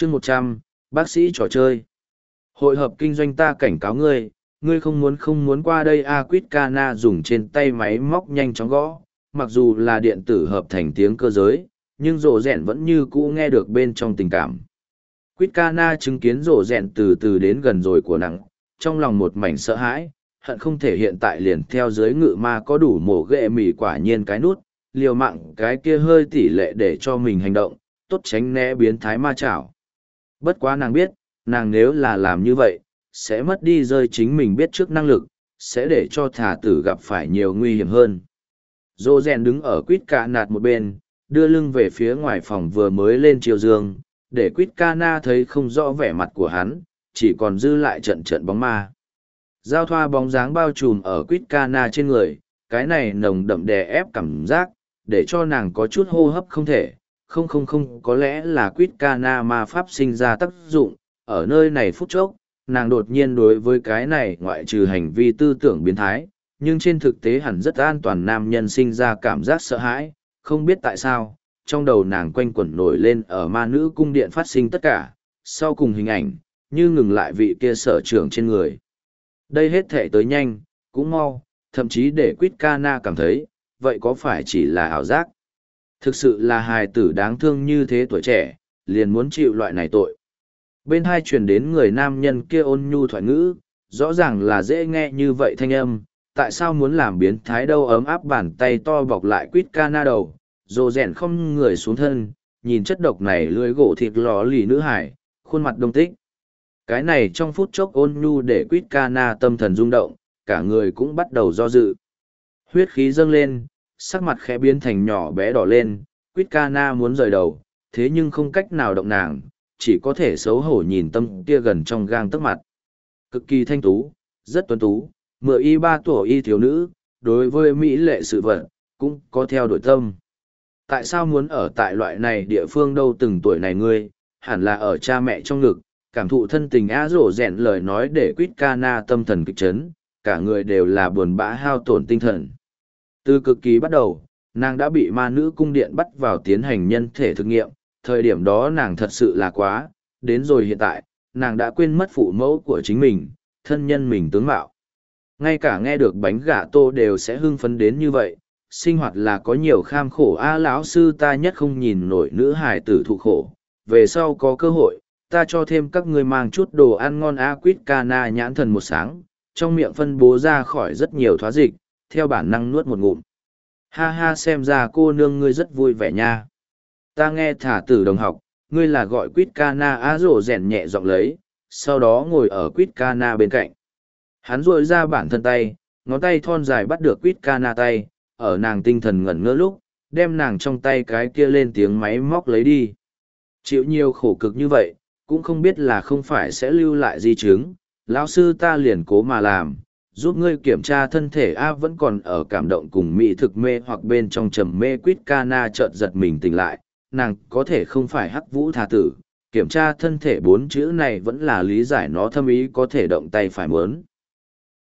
chương 100, bác sĩ trò chơi. Hội hợp kinh doanh ta cảnh cáo ngươi, ngươi không muốn qua đây. Quýt Cana dùng trên tay máy móc nhanh chóng gõ, mặc dù là điện tử hợp thành tiếng cơ giới, nhưng rộ rẹn vẫn như cũ nghe được bên trong tình cảm. Quýt Cana chứng kiến rộ rẹn từ từ đến gần rồi của nặng, trong lòng một mảnh sợ hãi, hận không thể hiện tại liền theo dưới ngự ma có đủ mổ ghệ mì. Quả nhiên cái nút liều mạng cái kia hơi tỷ lệ để cho mình hành động tốt, tránh né biến thái ma chảo. Bất quá nàng biết, nàng nếu là làm như vậy sẽ mất đi rơi chính mình biết trước năng lực, sẽ để cho thả tử gặp phải nhiều nguy hiểm hơn. Dô rèn đứng ở Quýt Ca nạt một bên, đưa lưng về phía ngoài phòng vừa mới lên chiều dương, để Quýt Ca na thấy không rõ vẻ mặt của hắn, chỉ còn dư lại trận trận bóng ma. Giao thoa bóng dáng bao trùm ở Quýt Ca na trên người, cái này nồng đậm đè ép cảm giác, để cho nàng có chút hô hấp không thể. Không, có lẽ là Quýt Ca na ma pháp sinh ra tác dụng, ở nơi này phút chốc, nàng đột nhiên đối với cái này ngoại trừ hành vi tư tưởng biến thái, nhưng trên thực tế hẳn rất an toàn nam nhân sinh ra cảm giác sợ hãi. Không biết tại sao, trong đầu nàng quanh quẩn nổi lên ở ma nữ cung điện phát sinh tất cả, sau cùng hình ảnh, như ngừng lại vị kia sở trưởng trên người. Đây hết thể tới nhanh, cũng mau, thậm chí để Quýt Ca na cảm thấy, vậy có phải chỉ là ảo giác? Thực sự là hài tử đáng thương như thế tuổi trẻ, liền muốn chịu loại này tội. Bên hai truyền đến người nam nhân kia ôn nhu thoại ngữ, rõ ràng là dễ nghe như vậy thanh âm, tại sao muốn làm biến thái đâu. Ấm áp bàn tay to bọc lại Quýt Ca na đầu, rồ rèn không người xuống thân, nhìn chất độc này lưỡi gỗ thịt lò lì nữ hải, khuôn mặt đông tích. Cái này trong phút chốc ôn nhu để Quýt Ca na tâm thần rung động, cả người cũng bắt đầu do dự. Huyết khí dâng lên, sắc mặt khẽ biến thành nhỏ bé đỏ lên, Quýt Ca na muốn rời đầu, thế nhưng không cách nào động nàng, chỉ có thể xấu hổ nhìn tâm kia gần trong gang tấc mặt. Cực kỳ thanh tú, rất tuấn tú, 13 tuổi y thiếu nữ, đối với mỹ lệ sự vật, cũng có theo đuổi tâm. Tại sao muốn ở tại loại này địa phương đâu? Từng tuổi này ngươi, hẳn là ở cha mẹ trong ngực, cảm thụ thân tình. Rổ rèn lời nói để Quýt Ca na tâm thần kịch chấn, cả người đều là buồn bã hao tổn tinh thần. Từ cực kỳ bắt đầu, nàng đã bị ma nữ cung điện bắt vào tiến hành nhân thể thực nghiệm, thời điểm đó nàng thật sự là quá, đến rồi hiện tại, nàng đã quên mất phụ mẫu của chính mình, thân nhân mình tướng mạo. Ngay cả nghe được bánh gà tô đều sẽ hưng phấn đến như vậy, sinh hoạt là có nhiều kham khổ. Lão sư ta nhất không nhìn nổi nữ hài tử thụ khổ, về sau có cơ hội, ta cho thêm các ngươi mang chút đồ ăn ngon. Quýt Ca na nhãn thần một sáng, trong miệng phân bố ra khỏi rất nhiều thoá dịch, theo bản năng nuốt một ngụm. Ha ha, xem ra cô nương ngươi rất vui vẻ nha. Ta nghe thả tử đồng học, ngươi là gọi Quýt Ca na. Rổ rèn nhẹ giọng lấy, sau đó ngồi ở Quýt Ca na bên cạnh. Hắn duỗi ra bản thân tay, ngón tay thon dài bắt được Quýt Ca na tay, ở nàng tinh thần ngẩn ngơ lúc, đem nàng trong tay cái kia lên tiếng máy móc lấy đi. Chịu nhiều khổ cực như vậy, cũng không biết là không phải sẽ lưu lại di chứng. Lão sư ta liền cố mà làm, giúp ngươi kiểm tra thân thể. Vẫn còn ở cảm động cùng mỹ thực mê hoặc bên trong trầm mê. Quýt Ca na chợt giật mình tỉnh lại, nàng có thể không phải hắc vũ thà tử, kiểm tra thân thể 4 chữ này vẫn là lý giải nó thâm ý, có thể động tay phải muốn.